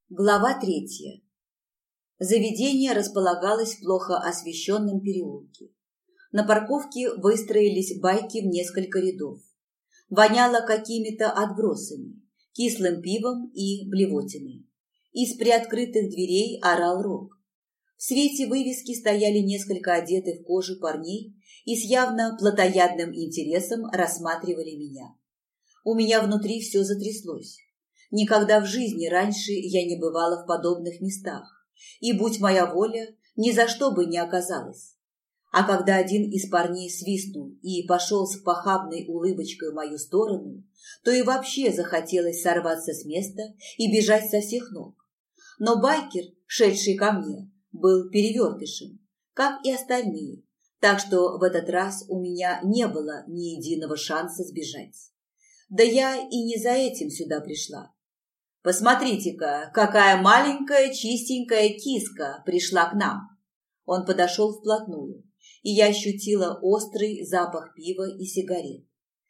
Глава 3. Заведение располагалось в плохо освещенном переулке. На парковке выстроились байки в несколько рядов. Воняло какими-то отбросами, кислым пивом и блевотиной. Из приоткрытых дверей орал рок. В свете вывески стояли несколько одетых в кожу парней и с явно плотоядным интересом рассматривали меня. У меня внутри все затряслось. Никогда в жизни раньше я не бывала в подобных местах, и, будь моя воля, ни за что бы не оказалась. А когда один из парней свистнул и пошел с похабной улыбочкой в мою сторону, то и вообще захотелось сорваться с места и бежать со всех ног. Но байкер, шедший ко мне, был перевертышем, как и остальные, так что в этот раз у меня не было ни единого шанса сбежать. Да я и не за этим сюда пришла. «Посмотрите-ка, какая маленькая чистенькая киска пришла к нам!» Он подошел вплотную, и я ощутила острый запах пива и сигарет.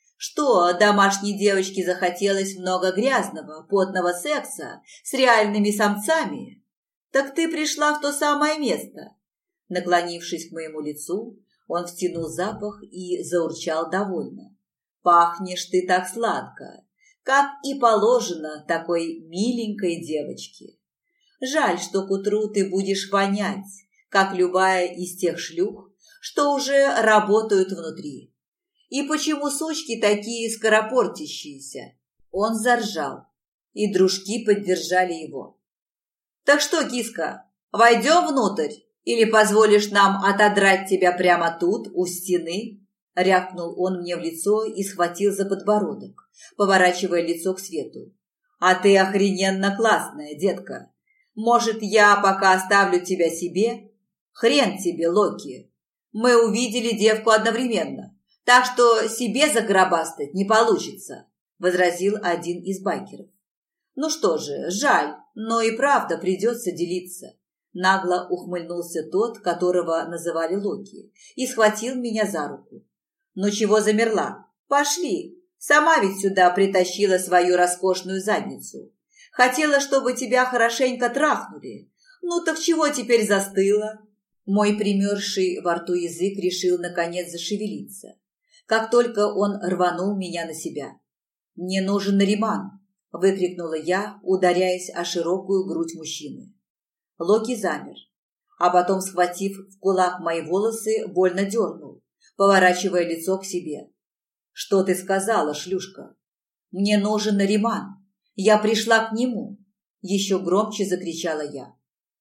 «Что, домашней девочке захотелось много грязного, потного секса с реальными самцами? Так ты пришла в то самое место!» Наклонившись к моему лицу, он втянул запах и заурчал довольно. «Пахнешь ты так сладко, как и положено такой миленькой девочке. Жаль, что к утру ты будешь вонять, как любая из тех шлюх, что уже работают внутри. И почему сучки такие скоропортящиеся?» Он заржал, и дружки поддержали его. «Так что, киска, войдем внутрь или позволишь нам отодрать тебя прямо тут, у стены?» Рявкнул он мне в лицо и схватил за подбородок, поворачивая лицо к свету. «А ты охрененно классная, детка. Может, я пока оставлю тебя себе? Хрен тебе, Локи. Мы увидели девку одновременно, так что себе загробастать не получится», возразил один из байкеров. «Ну что же, жаль, но и правда придется делиться». Нагло ухмыльнулся тот, которого называли Локи, и схватил меня за руку. «Ну чего замерла? Пошли! Сама ведь сюда притащила свою роскошную задницу. Хотела, чтобы тебя хорошенько трахнули. Ну так чего теперь застыла?» Мой примерзший во рту язык решил наконец зашевелиться, как только он рванул меня на себя. «Мне нужен Нариман!» – выкрикнула я, ударяясь о широкую грудь мужчины. Локи замер, а потом, схватив в кулак мои волосы, больно дернул, поворачивая лицо к себе. «Что ты сказала, шлюшка?» «Мне нужен Нариман. Я пришла к нему!» Еще громче закричала я.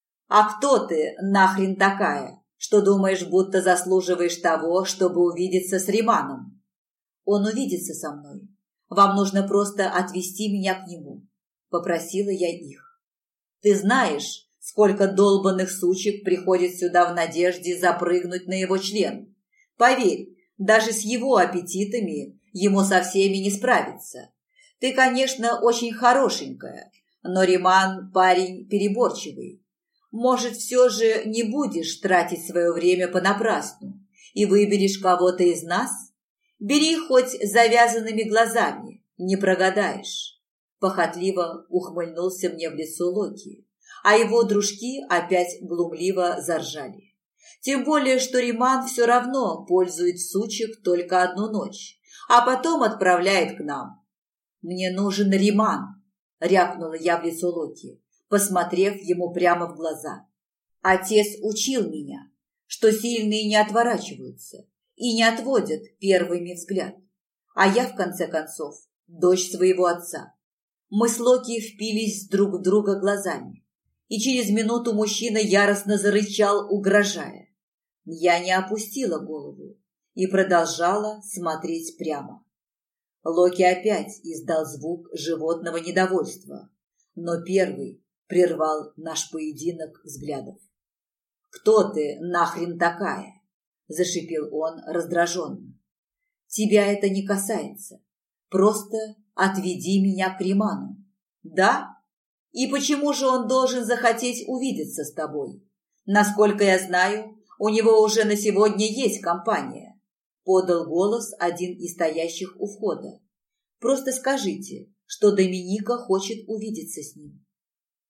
«А кто ты нахрен такая, что думаешь, будто заслуживаешь того, чтобы увидеться с Риманом?» «Он увидится со мной. Вам нужно просто отвезти меня к нему», – попросила я их. «Ты знаешь, сколько долбанных сучек приходит сюда в надежде запрыгнуть на его член? Поверь, даже с его аппетитами ему со всеми не справиться. Ты, конечно, очень хорошенькая, но Риман парень переборчивый. Может, все же не будешь тратить свое время понапрасну и выберешь кого-то из нас? Бери хоть с завязанными глазами, не прогадаешь». Похотливо ухмыльнулся мне в лицо Локи, а его дружки опять глумливо заржали. Тем более, что Риман все равно пользует сучек только одну ночь, а потом отправляет к нам. «Мне нужен Риман», – рявкнула я в лицо Локи, посмотрев ему прямо в глаза. «Отец учил меня, что сильные не отворачиваются и не отводят первыми взгляд. А я, в конце концов, дочь своего отца». Мы с Локи впились друг в друга глазами, и через минуту мужчина яростно зарычал, угрожая. Я не опустила голову и продолжала смотреть прямо. Локи опять издал звук животного недовольства, но первый прервал наш поединок взглядов. «Кто ты нахрен такая?» – зашипел он раздраженно. «Тебя это не касается. Просто отведи меня к Риману». «Да? И почему же он должен захотеть увидеться с тобой? Насколько я знаю, у него уже на сегодня есть компания», – подал голос один из стоящих у входа. «Просто скажите, что Доминика хочет увидеться с ним».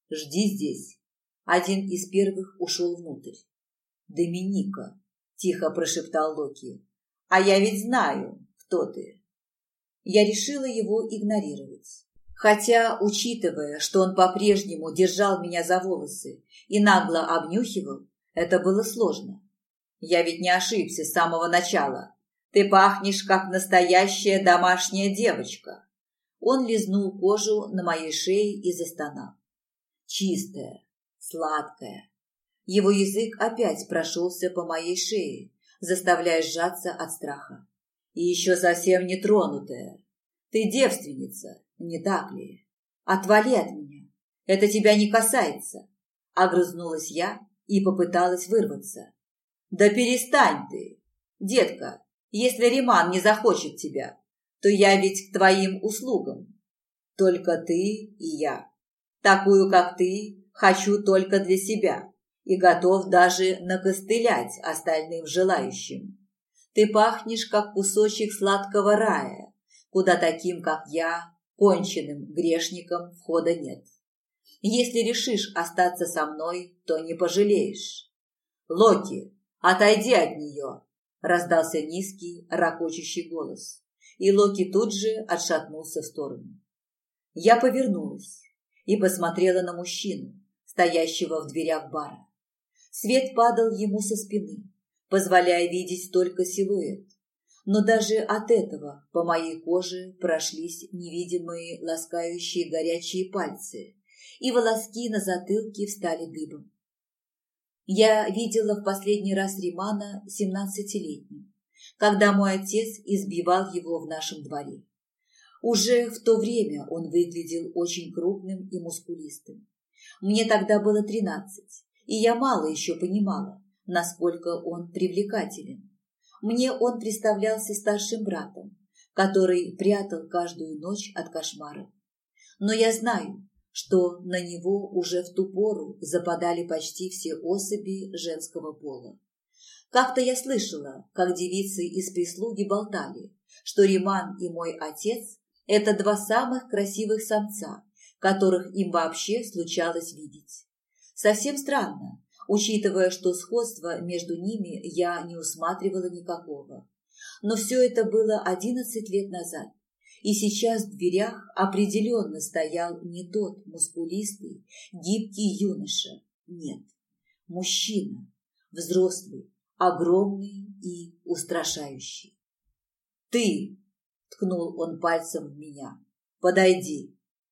Жди здесь». Один из первых ушел внутрь. «Доминика», – тихо прошептал Локи. «А я ведь знаю, кто ты». Я решила его игнорировать. Хотя, учитывая, что он по-прежнему держал меня за волосы и нагло обнюхивал, это было сложно. «Я ведь не ошибся с самого начала. Ты пахнешь, как настоящая домашняя девочка». Он лизнул кожу на моей шее и застонал. Чистая, сладкая. Его язык опять прошелся по моей шее, заставляя сжаться от страха. И еще совсем не тронутая. Ты девственница, не так ли? Отвали от меня. Это тебя не касается. Огрызнулась я и попыталась вырваться. Да перестань ты. Детка, если Риман не захочет тебя, то я ведь к твоим услугам. Только ты и я. Такую, как ты, хочу только для себя и готов даже накостылять остальным желающим. Ты пахнешь, как кусочек сладкого рая, куда таким, как я, конченным грешникам входа нет. Если решишь остаться со мной, то не пожалеешь. Локи, отойди от нее, раздался низкий, ракочущий голос, и Локи тут же отшатнулся в сторону. Я повернулась и посмотрела на мужчину, стоящего в дверях бара. Свет падал ему со спины, позволяя видеть только силуэт. Но даже от этого по моей коже прошлись невидимые ласкающие горячие пальцы, и волоски на затылке встали дыбом. Я видела в последний раз Римана 17-летним, когда мой отец избивал его в нашем дворе. Уже в то время он выглядел очень крупным и мускулистым. Мне тогда было 13, и я мало еще понимала, насколько он привлекателен. Мне он представлялся старшим братом, который прятал каждую ночь от кошмаров. Но я знаю, что на него уже в ту пору западали почти все особи женского пола. Как-то я слышала, как девицы из прислуги болтали, что Риман и мой отец – это два самых красивых самца, которых им вообще случалось видеть. Совсем странно, учитывая, что сходства между ними я не усматривала никакого. Но все это было 11 лет назад, и сейчас в дверях определенно стоял не тот мускулистый, гибкий юноша. Нет, мужчина, взрослый, огромный и устрашающий. «Ты!» – ткнул он пальцем в меня. «Подойди!»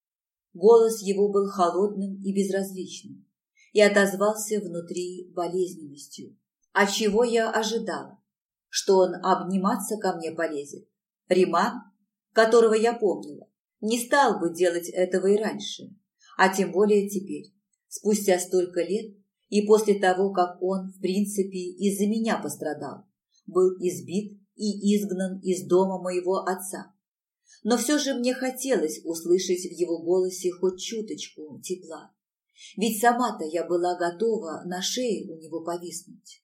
Голос его был холодным и безразличным и отозвался внутри болезненностью. А чего я ожидала? Что он обниматься ко мне полезет? Риман, которого я помнила, не стал бы делать этого и раньше, а тем более теперь, спустя столько лет и после того, как он, в принципе, из-за меня пострадал, был избит и изгнан из дома моего отца. Но все же мне хотелось услышать в его голосе хоть чуточку тепла. Ведь сама-то я была готова на шее у него повиснуть.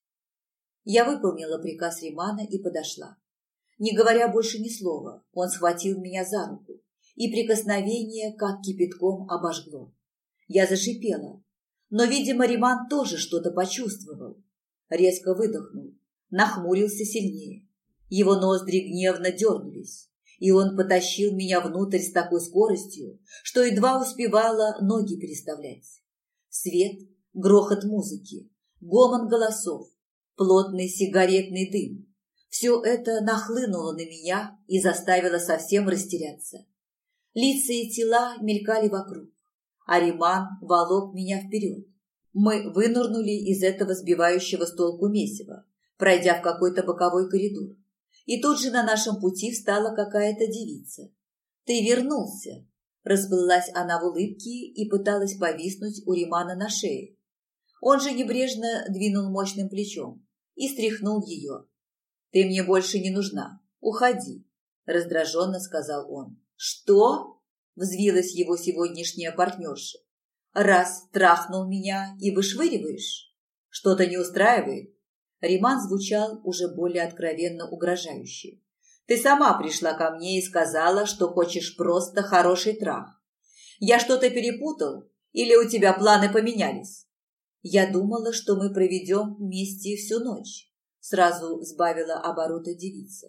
Я выполнила приказ Римана и подошла. Не говоря больше ни слова, он схватил меня за руку, и прикосновение как кипятком обожгло. Я зашипела, но, видимо, Риман тоже что-то почувствовал. Резко выдохнул, нахмурился сильнее. Его ноздри гневно дернулись, и он потащил меня внутрь с такой скоростью, что едва успевала ноги переставлять. Свет, грохот музыки, гомон голосов, плотный сигаретный дым. Все это нахлынуло на меня и заставило совсем растеряться. Лица и тела мелькали вокруг, а Риман волок меня вперед. Мы вынырнули из этого сбивающего с толку месива, пройдя в какой-то боковой коридор. И тут же на нашем пути встала какая-то девица. «Ты вернулся!» Расплылась она в улыбке и пыталась повиснуть у Римана на шее. Он же небрежно двинул мощным плечом и стряхнул ее. «Ты мне больше не нужна. Уходи», – раздраженно сказал он. «Что?» – взвилась его сегодняшняя партнерша. «Раз трахнул меня и вышвыриваешь? Что-то не устраивает?» Риман звучал уже более откровенно угрожающе. «Ты сама пришла ко мне и сказала, что хочешь просто хороший трах. Я что-то перепутал, Или у тебя планы поменялись? Я думала, что мы проведем вместе всю ночь. Сразу сбавила обороты девица.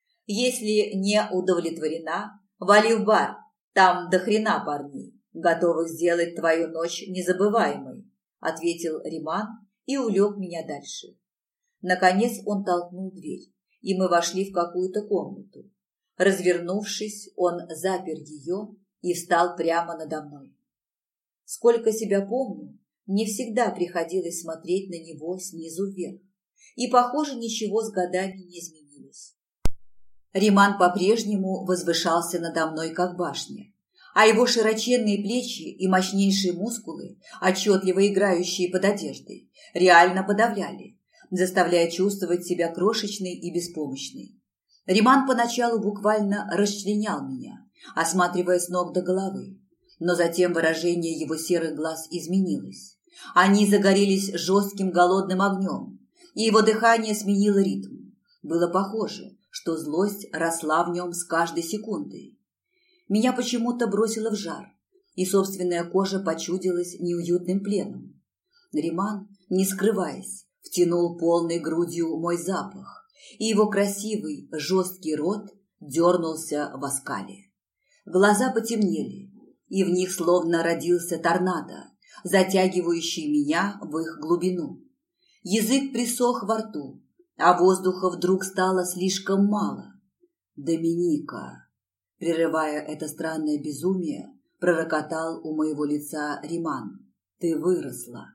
Если не удовлетворена, вали в бар. Там до хрена парней, готовых сделать твою ночь незабываемой, ответил Риман и увлек меня дальше. Наконец он толкнул дверь, и мы вошли в какую-то комнату. Развернувшись, он запер ее и встал прямо надо мной. Сколько себя помню, мне всегда приходилось смотреть на него снизу вверх, и, похоже, ничего с годами не изменилось. Риман по-прежнему возвышался надо мной, как башня, а его широченные плечи и мощнейшие мускулы, отчетливо играющие под одеждой, реально подавляли, заставляя чувствовать себя крошечной и беспомощной. Риман поначалу буквально расчленял меня, осматривая с ног до головы, но затем выражение его серых глаз изменилось. Они загорелись жестким голодным огнем, и его дыхание сменило ритм. Было похоже, что злость росла в нем с каждой секундой. Меня почему-то бросило в жар, и собственная кожа почудилась неуютным пленом. Риман, не скрываясь, втянул полной грудью мой запах, и его красивый, жесткий рот дернулся в оскале. Глаза потемнели, и в них словно родился торнадо, затягивающий меня в их глубину. Язык присох во рту, а воздуха вдруг стало слишком мало. «Доминика!» Прерывая это странное безумие, пророкотал у моего лица Риман. «Ты выросла!»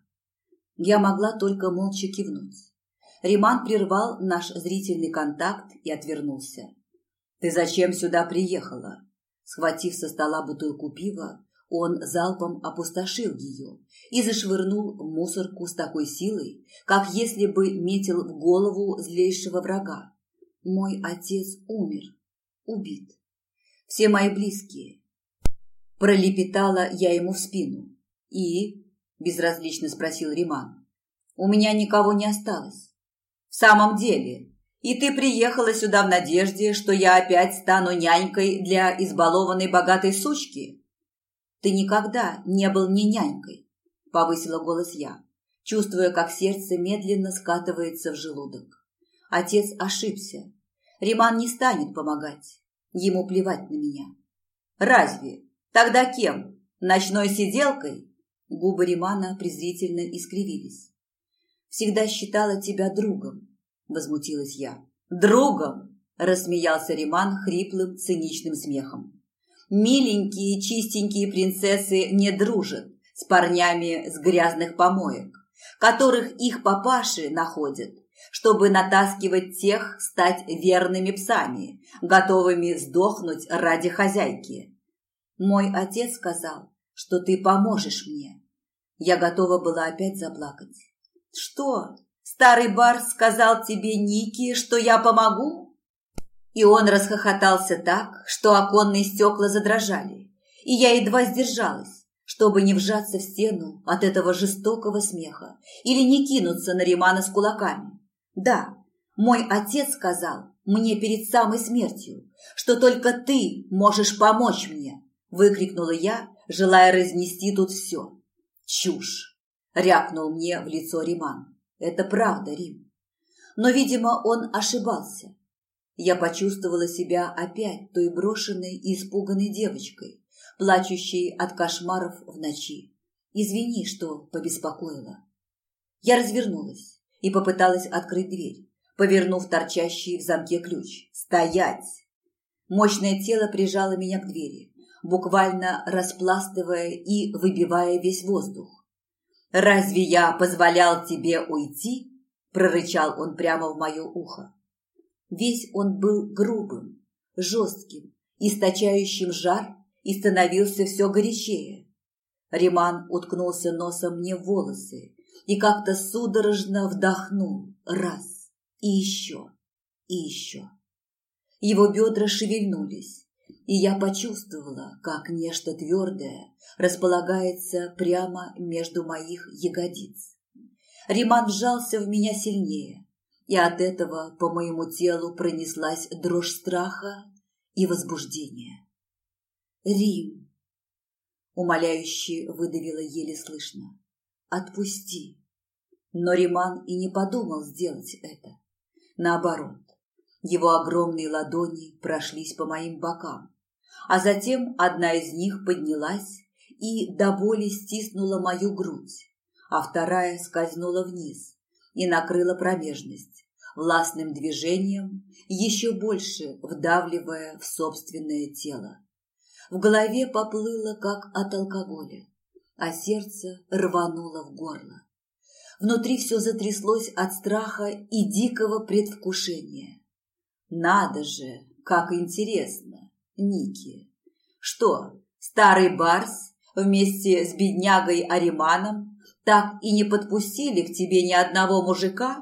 Я могла только молча кивнуть. Риман прервал наш зрительный контакт и отвернулся. «Ты зачем сюда приехала?» Схватив со стола бутылку пива, он залпом опустошил ее и зашвырнул в мусорку с такой силой, как если бы метил в голову злейшего врага. Мой отец умер, убит. Все мои близкие. Пролепетала я ему в спину. «И?» – безразлично спросил Риман. «У меня никого не осталось». «В самом деле? И ты приехала сюда в надежде, что я опять стану нянькой для избалованной богатой сучки?» «Ты никогда не был мне нянькой», – повысила голос я, чувствуя, как сердце медленно скатывается в желудок. Отец ошибся. Риман не станет помогать. Ему плевать на меня. «Разве? Тогда кем? Ночной сиделкой?» Губы Римана презрительно искривились. «Всегда считала тебя другом», – возмутилась я. «Другом?» – рассмеялся Риман хриплым, циничным смехом. «Миленькие, чистенькие принцессы не дружат с парнями с грязных помоек, которых их папаши находят, чтобы натаскивать тех стать верными псами, готовыми сдохнуть ради хозяйки. Мой отец сказал, что ты поможешь мне». Я готова была опять заплакать. «Что, старый барс сказал тебе, Ники, что я помогу?» И он расхохотался так, что оконные стекла задрожали, и я едва сдержалась, чтобы не вжаться в стену от этого жестокого смеха или не кинуться на Римана с кулаками. «Да, мой отец сказал мне перед самой смертью, что только ты можешь помочь мне», выкрикнула я, желая разнести тут все. «Чушь!» – рявкнул мне в лицо Риман. «Это правда, Рим». Но, видимо, он ошибался. Я почувствовала себя опять той брошенной и испуганной девочкой, плачущей от кошмаров в ночи. «Извини, что побеспокоила». Я развернулась и попыталась открыть дверь, повернув торчащий в замке ключ. «Стоять!» Мощное тело прижало меня к двери, буквально распластывая и выбивая весь воздух. «Разве я позволял тебе уйти?» – прорычал он прямо в мое ухо. Весь он был грубым, жестким, источающим жар и становился все горячее. Риман уткнулся носом мне в волосы и как-то судорожно вдохнул раз, и еще, и еще. Его бедра шевельнулись, и я почувствовала, как нечто твердое располагается прямо между моих ягодиц. Риман вжался в меня сильнее, и от этого по моему телу пронеслась дрожь страха и возбуждения. «Рим!» умоляюще выдавила еле слышно. Отпусти. Но Риман и не подумал сделать это. Наоборот, его огромные ладони прошлись по моим бокам, а затем одна из них поднялась и до боли стиснула мою грудь, а вторая скользнула вниз и накрыла промежность, властным движением, еще больше вдавливая в собственное тело. В голове поплыло, как от алкоголя, а сердце рвануло в горло. Внутри все затряслось от страха и дикого предвкушения. Надо же, как интересно, Ники. Что, старый барс вместе с беднягой Ариманом так и не подпустили к тебе ни одного мужика?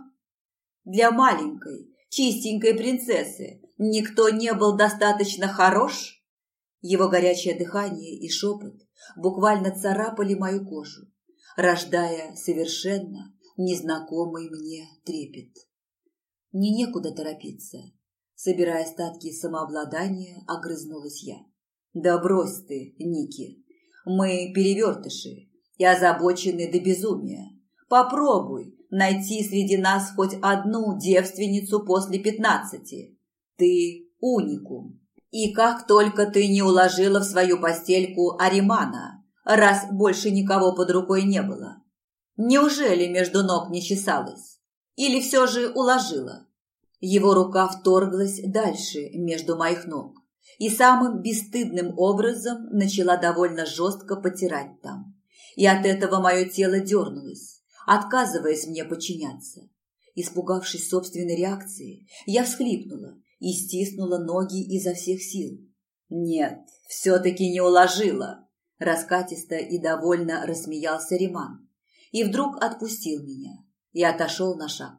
Для маленькой, чистенькой принцессы никто не был достаточно хорош? Его горячее дыхание и шепот буквально царапали мою кожу, рождая совершенно незнакомый мне трепет. Мне некуда торопиться. Собирая остатки самообладания, огрызнулась я. Да брось ты, Ники. Мы перевертыши и озабочены до безумия. Попробуй найти среди нас хоть одну девственницу после 15. Ты уникум. И как только ты не уложила в свою постельку Аримана, раз больше никого под рукой не было. Неужели между ног не чесалась? Или все же уложила? Его рука вторглась дальше между моих ног и самым бесстыдным образом начала довольно жестко потирать там. И от этого мое тело дернулось, отказываясь мне подчиняться. Испугавшись собственной реакции, я всхлипнула и стиснула ноги изо всех сил. «Нет, все-таки не уложила!» Раскатисто и довольно рассмеялся Риман и вдруг отпустил меня и отошел на шаг.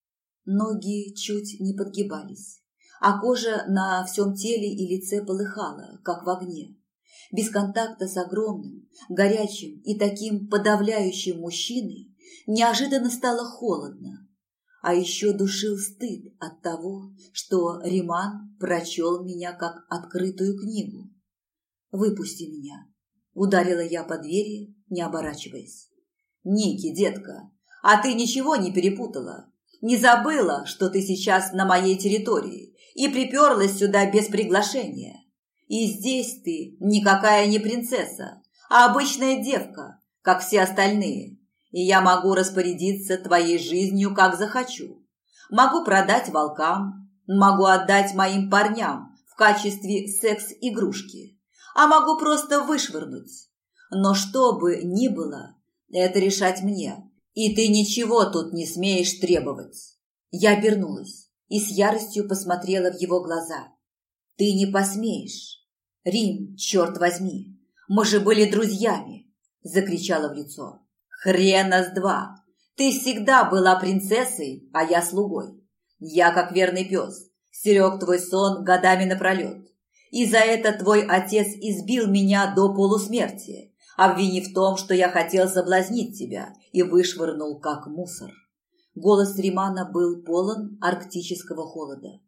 Ноги чуть не подгибались, а кожа на всем теле и лице полыхала, как в огне. Без контакта с огромным, горячим и таким подавляющим мужчиной неожиданно стало холодно. А еще душил стыд от того, что Риман прочел меня как открытую книгу. «Выпусти меня», — ударила я по двери, не оборачиваясь. «Ники, детка, а ты ничего не перепутала? Не забыла, что ты сейчас на моей территории и приперлась сюда без приглашения? И здесь ты никакая не принцесса, а обычная девка, как все остальные, и я могу распорядиться твоей жизнью, как захочу. Могу продать волкам, могу отдать моим парням в качестве секс-игрушки, а могу просто вышвырнуть. Но что бы ни было, это решать мне. И ты ничего тут не смеешь требовать». Я обернулась и с яростью посмотрела в его глаза. «Ты не посмеешь. Рим, черт возьми, мы же были друзьями!» Закричала в лицо. «Хрена с два! Ты всегда была принцессой, а я слугой. Я, как верный пес, стерег твой сон годами напролет. И за это твой отец избил меня до полусмерти, обвинив в том, что я хотел соблазнить тебя и вышвырнул как мусор». Голос Римана был полон арктического холода.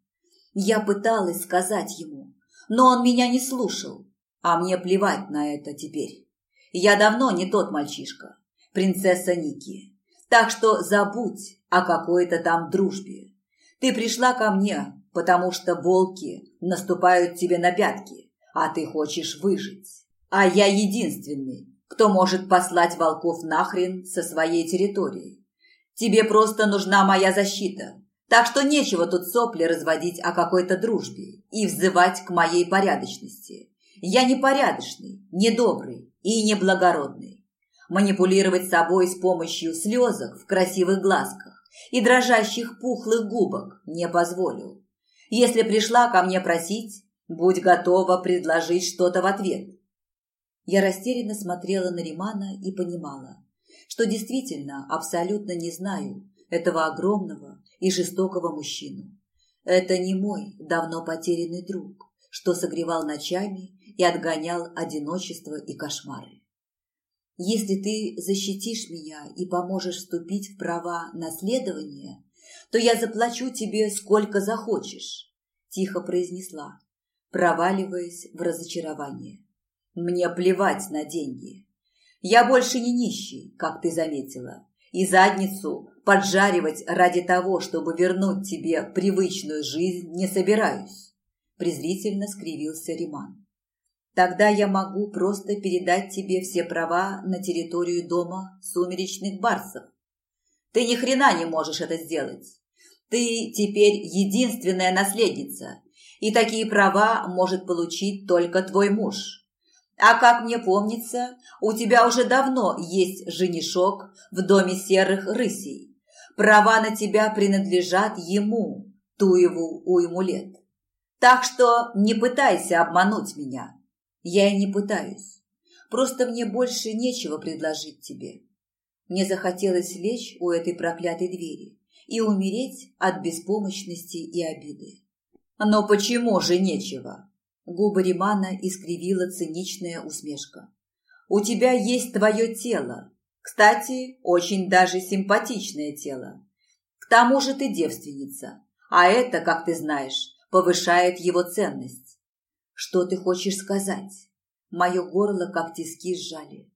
Я пыталась сказать ему, но он меня не слушал, а мне плевать на это теперь. Я давно не тот мальчишка, принцесса Ники, так что забудь о какой-то там дружбе. Ты пришла ко мне, потому что волки наступают тебе на пятки, а ты хочешь выжить. А я единственный, кто может послать волков нахрен со своей территории. Тебе просто нужна моя защита, так что нечего тут сопли разводить о какой-то дружбе и взывать к моей порядочности. Я не порядочный, не добрый и не благородный. Манипулировать собой с помощью слезок в красивых глазках и дрожащих пухлых губок не позволю. Если пришла ко мне просить, будь готова предложить что-то в ответ». Я растерянно смотрела на Римана и понимала, что действительно абсолютно не знаю этого огромного и жестокого мужчину. Это не мой давно потерянный друг, что согревал ночами и отгонял одиночество и кошмары. «Если ты защитишь меня и поможешь вступить в права наследования, то я заплачу тебе сколько захочешь», – тихо произнесла, проваливаясь в разочарование. Мне плевать на деньги. Я больше не нищий, как ты заметила, и задницу поджаривать ради того, чтобы вернуть тебе привычную жизнь, не собираюсь. Презрительно скривился Риман. Тогда я могу просто передать тебе все права на территорию дома сумеречных барсов. Ты ни хрена не можешь это сделать. Ты теперь единственная наследница, и такие права может получить только твой муж. А как мне помнится, у тебя уже давно есть женишок в доме серых рысей. Права на тебя принадлежат ему, Туеву уйму лет. Так что не пытайся обмануть меня. Я и не пытаюсь. Просто мне больше нечего предложить тебе. Мне захотелось лечь у этой проклятой двери и умереть от беспомощности и обиды. Но почему же нечего? Губы Римана искривила циничная усмешка. У тебя есть твое тело. Кстати, очень даже симпатичное тело. К тому же ты девственница, а это, как ты знаешь, повышает его ценность. Что ты хочешь сказать? Мое горло как тиски сжали.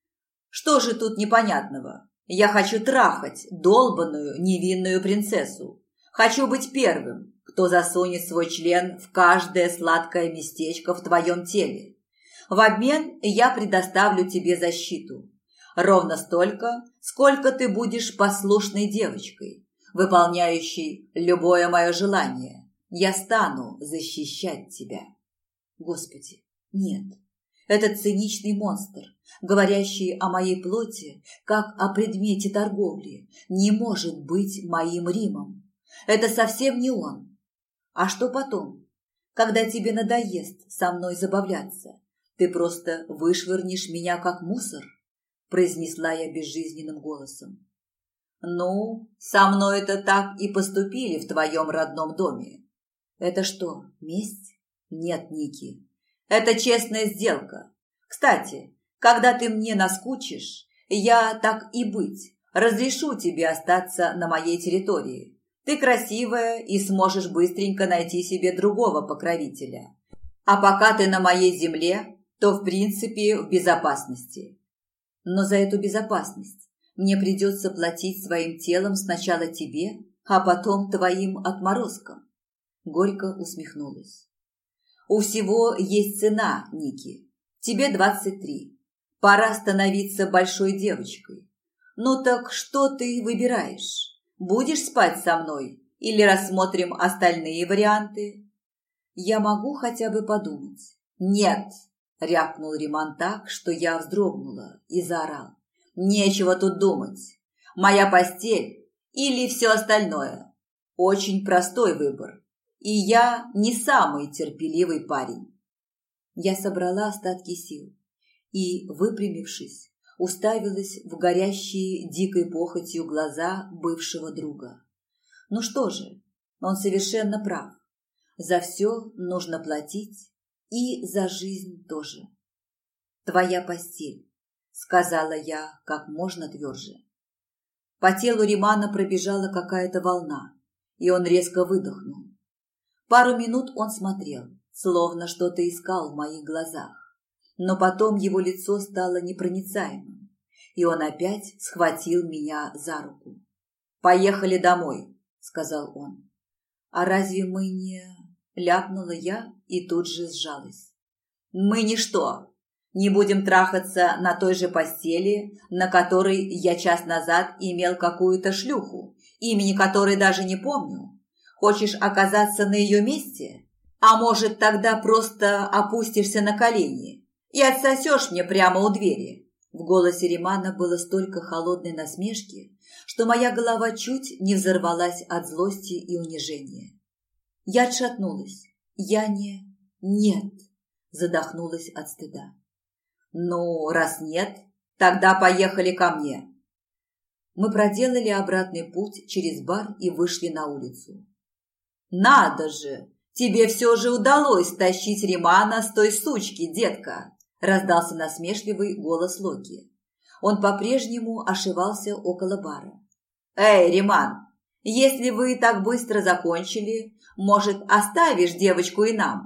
Что же тут непонятного? Я хочу трахать долбаную невинную принцессу. Хочу быть первым, кто засунет свой член в каждое сладкое местечко в твоем теле. В обмен я предоставлю тебе защиту. Ровно столько, сколько ты будешь послушной девочкой, выполняющей любое мое желание. Я стану защищать тебя. Господи, нет. Этот циничный монстр, говорящий о моей плоти, как о предмете торговли, не может быть моим Римом. Это совсем не он. А что потом? Когда тебе надоест со мной забавляться, ты просто вышвырнешь меня как мусор? Произнесла я безжизненным голосом. Ну, со мной это так и поступили в твоем родном доме. Это что, месть? Нет, Ники. Это честная сделка. Кстати, когда ты мне наскучишь, я, так и быть, разрешу тебе остаться на моей территории. Ты красивая и сможешь быстренько найти себе другого покровителя. А пока ты на моей земле, то в принципе в безопасности. Но за эту безопасность мне придется платить своим телом сначала тебе, а потом твоим отморозкам. Горько усмехнулась. У всего есть цена, Ники. Тебе 23. Пора становиться большой девочкой. Ну так что ты выбираешь? Будешь спать со мной или рассмотрим остальные варианты? Я могу хотя бы подумать. Нет, рявкнул Риман так, что я вздрогнула и заорал. Нечего тут думать. Моя постель или все остальное. Очень простой выбор. И я не самый терпеливый парень. Я собрала остатки сил и, выпрямившись, уставилась в горящие дикой похотью глаза бывшего друга. Ну что же, он совершенно прав. За все нужно платить, и за жизнь тоже. «Твоя постель», — сказала я как можно тверже. По телу Римана пробежала какая-то волна, и он резко выдохнул. Пару минут он смотрел, словно что-то искал в моих глазах, но потом его лицо стало непроницаемым, и он опять схватил меня за руку. «Поехали домой», — сказал он. «А разве мы не...» — ляпнула я и тут же сжалась. «Мы ничто. Не будем трахаться на той же постели, на которой я час назад имел какую-то шлюху, имени которой даже не помню. Хочешь оказаться на ее месте? А может, тогда просто опустишься на колени и отсосешь мне прямо у двери?» В голосе Римана было столько холодной насмешки, что моя голова чуть не взорвалась от злости и унижения. Я отшатнулась. Нет, задохнулась от стыда. «Ну, раз нет, тогда поехали ко мне». Мы проделали обратный путь через бар и вышли на улицу. «Надо же! Тебе все же удалось тащить Римана с той сучки, детка!» – раздался насмешливый голос Локи. Он по-прежнему ошивался около бара. «Эй, Риман, если вы так быстро закончили, может, оставишь девочку и нам?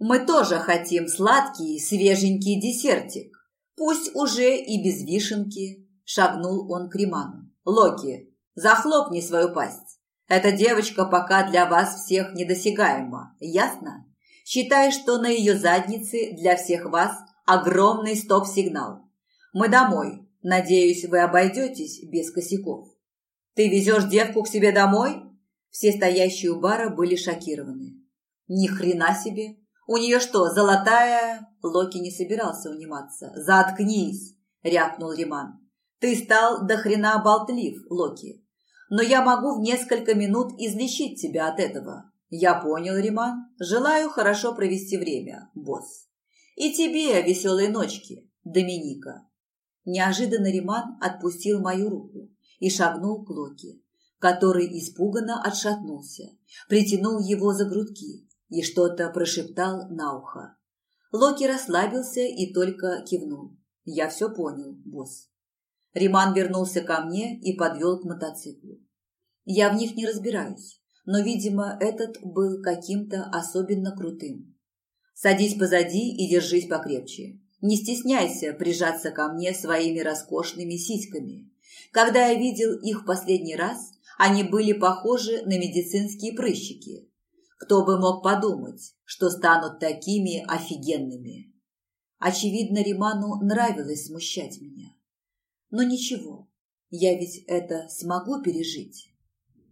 Мы тоже хотим сладкий, свеженький десертик. Пусть уже и без вишенки, шагнул он к Риману. Локи, захлопни свою пасть. Эта девочка пока для вас всех недосягаема, ясно? Считай, что на ее заднице для всех вас огромный стоп-сигнал. Мы домой. Надеюсь, вы обойдетесь без косяков. Ты везешь девку к себе домой? Все стоящие у бара были шокированы. Ни хрена себе! У нее что, золотая... Локи не собирался униматься. Заткнись, рявкнул Риман. Ты стал до хрена болтлив, Локи. Но я могу в несколько минут излечить тебя от этого. Я понял, Риман. Желаю хорошо провести время, босс. И тебе веселой ночки, Доминика. Неожиданно Риман отпустил мою руку и шагнул к Локи, который испуганно отшатнулся, притянул его за грудки и что-то прошептал на ухо. Локи расслабился и только кивнул. Я все понял, босс. Риман вернулся ко мне и подвел к мотоциклу. Я в них не разбираюсь, но, видимо, этот был каким-то особенно крутым. Садись позади и держись покрепче. Не стесняйся прижаться ко мне своими роскошными сиськами. Когда я видел их в последний раз, они были похожи на медицинские прыщики. Кто бы мог подумать, что станут такими офигенными. Очевидно, Риману нравилось смущать меня. Но ничего, я ведь это смогу пережить.